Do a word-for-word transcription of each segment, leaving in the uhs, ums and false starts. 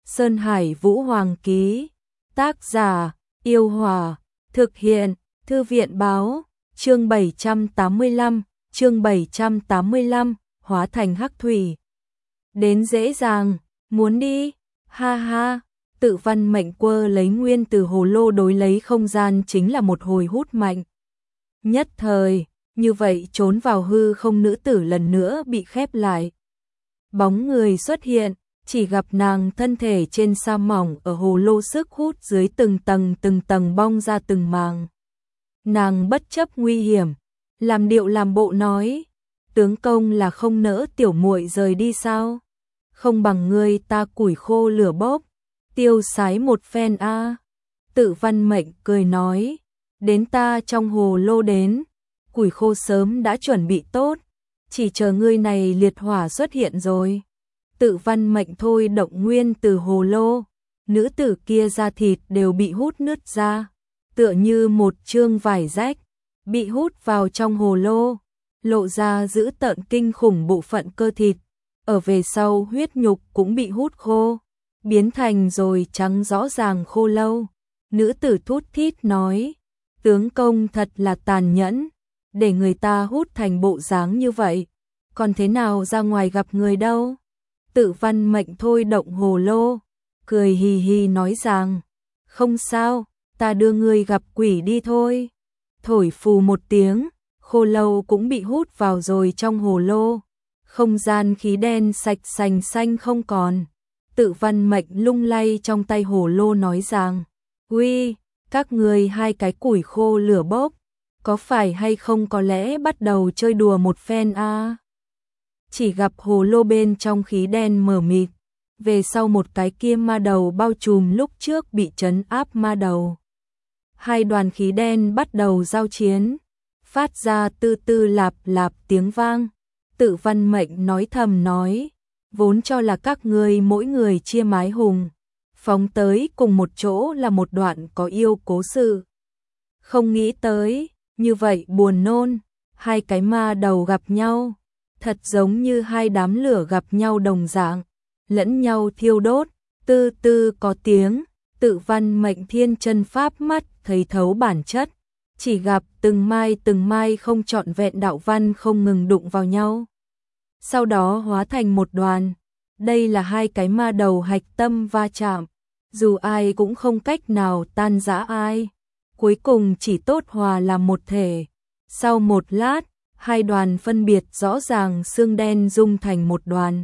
Sơn Hải Vũ Hoàng ký. Tác giả, Yêu Hòa. Thực hiện, Thư viện Báo. Chương bảy trăm tám mươi lăm, chương bảy trăm tám mươi lăm, hóa thành hắc thủy. Đến dễ dàng, muốn đi, ha ha. Tự văn mệnh quơ lấy nguyên từ hồ lô đối lấy không gian chính là một hồi hút mạnh. Nhất thời, như vậy trốn vào hư không nữ tử lần nữa bị khép lại. Bóng người xuất hiện, chỉ gặp nàng thân thể trên sa mỏng ở hồ lô sức hút dưới từng tầng từng tầng bong ra từng màng. Nàng bất chấp nguy hiểm, làm điệu làm bộ nói, tướng công là không nỡ tiểu muội rời đi sao? Không bằng ngươi ta củi khô lửa bốc, tiêu sái một phen a. Tự văn mệnh cười nói, đến ta trong hồ lô đến, củi khô sớm đã chuẩn bị tốt, chỉ chờ ngươi này liệt hỏa xuất hiện rồi. Tự văn mệnh thôi động nguyên từ hồ lô, nữ tử kia da thịt đều bị hút nứt ra, tựa như một chương vải rách, bị hút vào trong hồ lô, lộ ra dữ tợn kinh khủng bộ phận cơ thịt, ở về sau huyết nhục cũng bị hút khô, biến thành rồi trắng rõ ràng khô lâu. Nữ tử thút thít nói, tướng công thật là tàn nhẫn, để người ta hút thành bộ dáng như vậy, còn thế nào ra ngoài gặp người đâu. Tự văn mệnh thôi động hồ lô, cười hì hì nói rằng, không sao, ta đưa ngươi gặp quỷ đi thôi. Thổi phù một tiếng, khô lâu cũng bị hút vào rồi trong hồ lô, không gian khí đen sạch sành xanh không còn. Tự văn mệnh lung lay trong tay hồ lô nói rằng, uy, các ngươi hai cái củi khô lửa bốc, có phải hay không có lẽ bắt đầu chơi đùa một phen a? À? Chỉ gặp hồ lô bên trong khí đen mờ mịt, về sau một cái kia ma đầu bao trùm lúc trước bị trấn áp ma đầu. Hai đoàn khí đen bắt đầu giao chiến, phát ra tư tư lạp lạp tiếng vang. Tự văn mệnh nói thầm nói, vốn cho là các ngươi mỗi người chia mái hùng, phóng tới cùng một chỗ là một đoạn có yêu cố sự. Không nghĩ tới, như vậy buồn nôn, hai cái ma đầu gặp nhau, thật giống như hai đám lửa gặp nhau đồng dạng, lẫn nhau thiêu đốt, tư tư có tiếng. Tự văn mệnh thiên chân pháp mắt thấy thấu bản chất, chỉ gặp từng mai từng mai không trọn vẹn đạo văn không ngừng đụng vào nhau, sau đó hóa thành một đoàn. Đây là hai cái ma đầu hạch tâm va chạm, dù ai cũng không cách nào tan rã ai, cuối cùng chỉ tốt hòa làm một thể. Sau một lát, hai đoàn phân biệt rõ ràng xương đen dung thành một đoàn.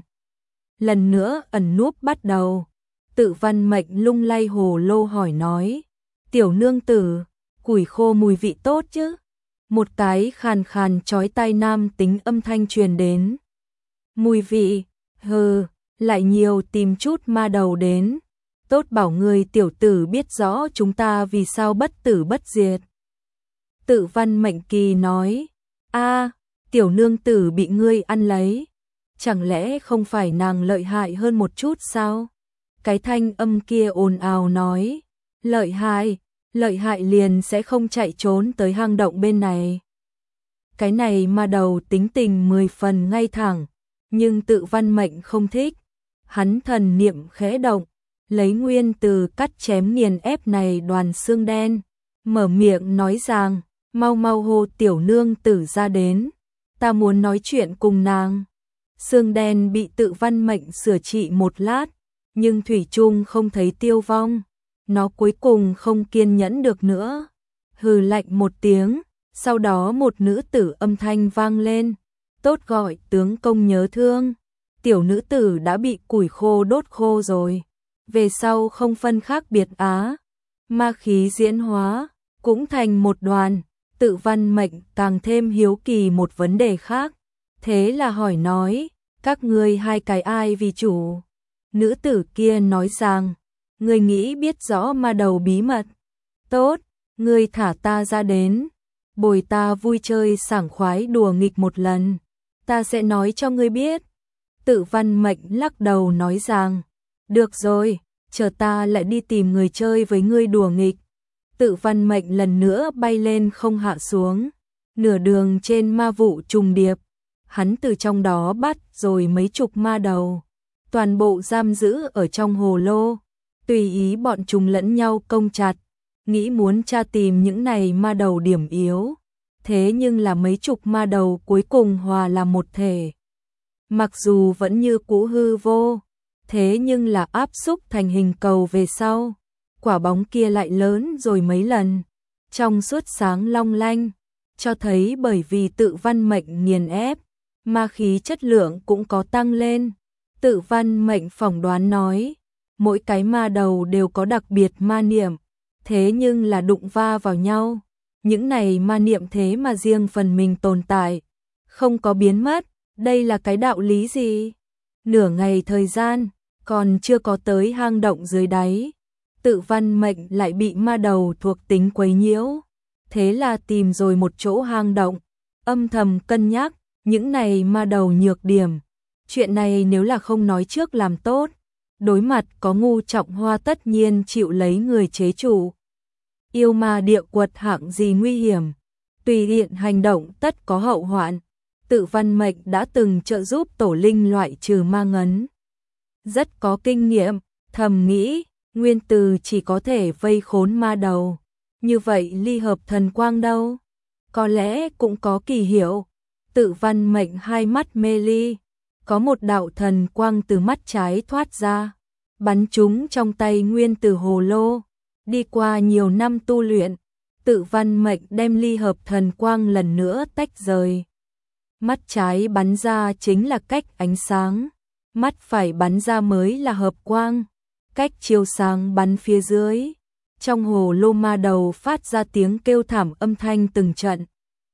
Lần nữa ẩn núp bắt đầu. Tự văn mệnh lung lay hồ lô hỏi nói, tiểu nương tử, củi khô mùi vị tốt chứ? Một cái khàn khàn chói tai nam tính âm thanh truyền đến. Mùi vị, hừ, lại nhiều tìm chút ma đầu đến. Tốt bảo người tiểu tử biết rõ chúng ta vì sao bất tử bất diệt. Tự văn mệnh kỳ nói, a, tiểu nương tử bị ngươi ăn lấy, chẳng lẽ không phải nàng lợi hại hơn một chút sao? Cái thanh âm kia ồn ào nói, lợi hại, lợi hại liền sẽ không chạy trốn tới hang động bên này. Cái này ma đầu tính tình mười phần ngay thẳng, nhưng tự văn mệnh không thích. Hắn thần niệm khẽ động, lấy nguyên từ cắt chém nghiền ép này đoàn xương đen, mở miệng nói rằng, mau mau hô tiểu nương tử ra đến, ta muốn nói chuyện cùng nàng. Xương đen bị tự văn mệnh sửa trị một lát, nhưng thủy chung không thấy tiêu vong, nó cuối cùng không kiên nhẫn được nữa, hừ lạnh một tiếng, sau đó một nữ tử âm thanh vang lên, tốt gọi tướng công nhớ thương, tiểu nữ tử đã bị củi khô đốt khô rồi, về sau không phân khác biệt á. Ma khí diễn hóa, cũng thành một đoàn. Tự văn mệnh càng thêm hiếu kỳ một vấn đề khác, thế là hỏi nói, các ngươi hai cái ai vì chủ? Nữ tử kia nói rằng, ngươi nghĩ biết rõ ma đầu bí mật. Tốt, ngươi thả ta ra đến, bồi ta vui chơi sảng khoái đùa nghịch một lần, ta sẽ nói cho ngươi biết. Tự văn mệnh lắc đầu nói rằng, được rồi, chờ ta lại đi tìm người chơi với ngươi đùa nghịch. Tự văn mệnh lần nữa bay lên không hạ xuống, nửa đường trên ma vụ trùng điệp, hắn từ trong đó bắt rồi mấy chục ma đầu. toàn bộ giam giữ ở trong hồ lô, tùy ý bọn chúng lẫn nhau công chặt, nghĩ muốn tra tìm những này ma đầu điểm yếu. Thế nhưng là mấy chục ma đầu cuối cùng hòa làm một thể. Mặc dù vẫn như cũ hư vô, thế nhưng là áp xúc thành hình cầu về sau, quả bóng kia lại lớn rồi mấy lần, trong suốt sáng long lanh, cho thấy bởi vì tự văn mệnh nghiền ép, ma khí chất lượng cũng có tăng lên. Tự văn mệnh phỏng đoán nói, mỗi cái ma đầu đều có đặc biệt ma niệm, thế nhưng là đụng va vào nhau, những này ma niệm thế mà riêng phần mình tồn tại, không có biến mất, đây là cái đạo lý gì? Nửa ngày thời gian, còn chưa có tới hang động dưới đáy, tự văn mệnh lại bị ma đầu thuộc tính quấy nhiễu, thế là tìm rồi một chỗ hang động, âm thầm cân nhắc, những này ma đầu nhược điểm. Chuyện này nếu là không nói trước làm tốt, đối mặt có ngu trọng hoa tất nhiên chịu lấy người chế chủ. Yêu ma địa quật hạng gì nguy hiểm, tùy tiện hành động tất có hậu hoạn. Tự văn mệnh đã từng trợ giúp tổ linh loại trừ ma ngấn, rất có kinh nghiệm, thầm nghĩ, nguyên từ chỉ có thể vây khốn ma đầu, như vậy ly hợp thần quang đâu? Có lẽ cũng có kỳ hiệu. Tự văn mệnh hai mắt mê ly, có một đạo thần quang từ mắt trái thoát ra, bắn chúng trong tay nguyên từ hồ lô. Đi qua nhiều năm tu luyện, tự văn mệnh đem ly hợp thần quang lần nữa tách rời. Mắt trái bắn ra chính là cách ánh sáng, mắt phải bắn ra mới là hợp quang, cách chiếu sáng bắn phía dưới. Trong hồ lô ma đầu phát ra tiếng kêu thảm âm thanh từng trận,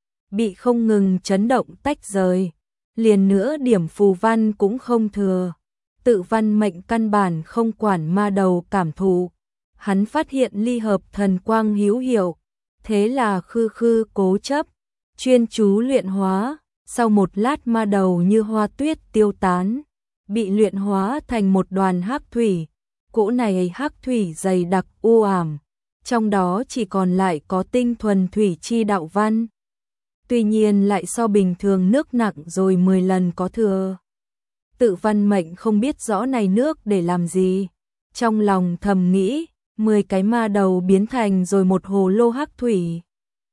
bị không ngừng chấn động tách rời, liền nữa điểm phù văn cũng không thừa. Tự văn mệnh căn bản không quản ma đầu cảm thụ, hắn phát hiện ly hợp thần quang hữu hiệu, thế là khư khư cố chấp, chuyên chú luyện hóa. Sau một lát ma đầu như hoa tuyết tiêu tán, bị luyện hóa thành một đoàn hắc thủy. Cỗ này hắc thủy dày đặc u ảm, trong đó chỉ còn lại có tinh thuần thủy chi đạo văn. Tuy nhiên lại so bình thường nước nặng rồi mười lần có thừa. Tự văn mệnh không biết rõ này nước để làm gì, trong lòng thầm nghĩ, mười cái ma đầu biến thành rồi một hồ lô hắc thủy.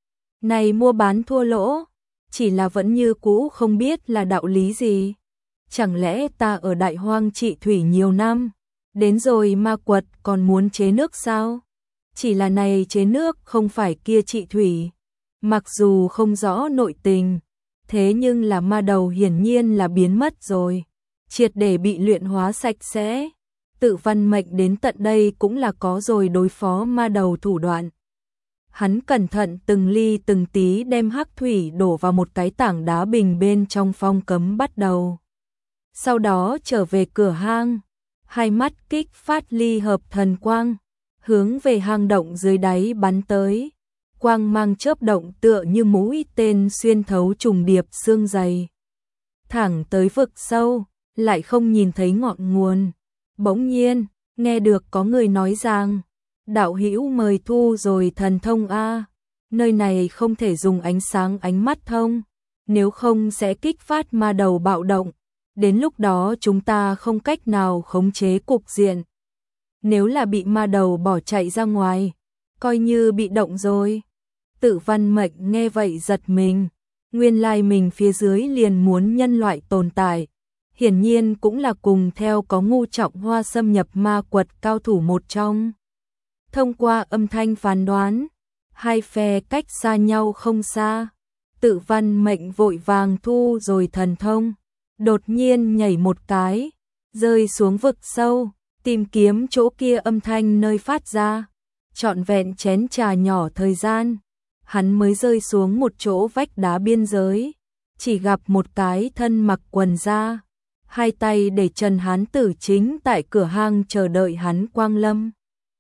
Này mua bán thua lỗ, chỉ là vẫn như cũ không biết là đạo lý gì. Chẳng lẽ ta ở đại hoang trị thủy nhiều năm, đến rồi ma quật còn muốn chế nước sao? Chỉ là này chế nước không phải kia trị thủy. Mặc dù không rõ nội tình, thế nhưng là ma đầu hiển nhiên là biến mất rồi, triệt để bị luyện hóa sạch sẽ. Tự văn mệnh đến tận đây cũng là có rồi đối phó ma đầu thủ đoạn. Hắn cẩn thận từng ly từng tí đem hắc thủy đổ vào một cái tảng đá bình bên trong phong cấm bắt đầu. Sau đó trở về cửa hang, hai mắt kích phát ly hợp thần quang, hướng về hang động dưới đáy bắn tới. Quang mang chớp động tựa như mũi tên xuyên thấu trùng điệp xương dày, thẳng tới vực sâu, lại không nhìn thấy ngọn nguồn. Bỗng nhiên, nghe được có người nói rằng, đạo hữu mời thu rồi thần thông a, nơi này không thể dùng ánh sáng ánh mắt thông, nếu không sẽ kích phát ma đầu bạo động, đến lúc đó chúng ta không cách nào khống chế cục diện. Nếu là bị ma đầu bỏ chạy ra ngoài, coi như bị động rồi. Tự văn mệnh nghe vậy giật mình, nguyên lai mình phía dưới liền muốn nhân loại tồn tại, hiển nhiên cũng là cùng theo có ngu trọng hoa xâm nhập ma quật cao thủ một trong. Thông qua âm thanh phán đoán, hai phe cách xa nhau không xa, tự văn mệnh vội vàng thu rồi thần thông, đột nhiên nhảy một cái, rơi xuống vực sâu, tìm kiếm chỗ kia âm thanh nơi phát ra, trọn vẹn chén trà nhỏ thời gian. Hắn mới rơi xuống một chỗ vách đá biên giới, chỉ gặp một cái thân mặc quần da, hai tay để trần hán tử chính tại cửa hang chờ đợi hắn quang lâm.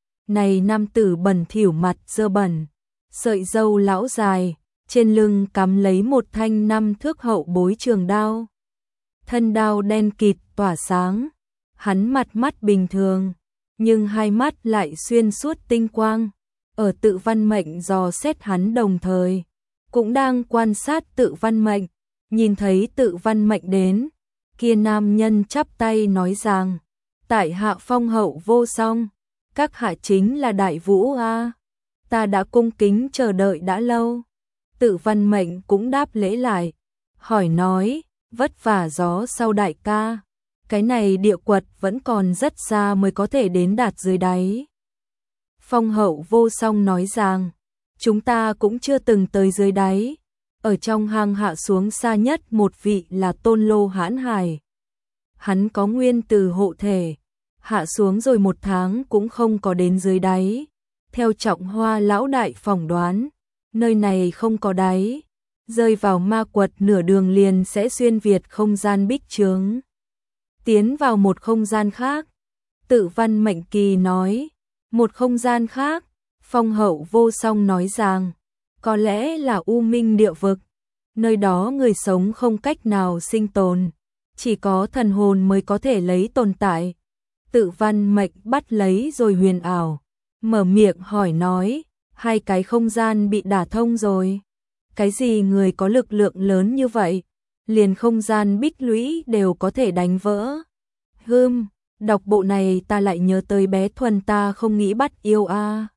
Này nam tử bẩn thỉu mặt dơ bẩn, sợi râu lão dài, trên lưng cắm lấy một thanh năm thước hậu bối trường đao. Thân đao đen kịt tỏa sáng, hắn mặt mắt bình thường, nhưng hai mắt lại xuyên suốt tinh quang. Ở tự văn mệnh dò xét hắn đồng thời, cũng đang quan sát tự văn mệnh, nhìn thấy tự văn mệnh đến, kia nam nhân chắp tay nói rằng, Tại hạ phong hậu vô song, các hạ chính là Đại Vũ a. Ta đã cung kính chờ đợi đã lâu. Tự Văn Mệnh cũng đáp lễ lại, hỏi nói, vất vả gió sau đại ca, cái này địa quật vẫn còn rất xa mới có thể đến đạt dưới đáy. Phong hậu vô song nói rằng, chúng ta cũng chưa từng tới dưới đáy, ở trong hang hạ xuống xa nhất một vị là Tôn Lô Hãn Hải. Hắn có nguyên từ hộ thể, hạ xuống rồi một tháng cũng không có đến dưới đáy. Theo Trọng Hoa lão đại phỏng đoán, nơi này không có đáy, rơi vào ma quật nửa đường liền sẽ xuyên việt không gian bích chướng, tiến vào một không gian khác. Tự Văn Mệnh Kỳ nói, một không gian khác. Phong hậu vô song nói rằng, có lẽ là U Minh địa vực, nơi đó người sống không cách nào sinh tồn, chỉ có thần hồn mới có thể lấy tồn tại. Tự Văn Mệnh bắt lấy rồi huyền ảo, mở miệng hỏi nói, hai cái không gian bị đả thông rồi. Cái gì người có lực lượng lớn như vậy, liền không gian bích lũy đều có thể đánh vỡ. Hừm, đọc bộ này ta lại nhớ tới bé Thuần ta không nghĩ bắt yêu a.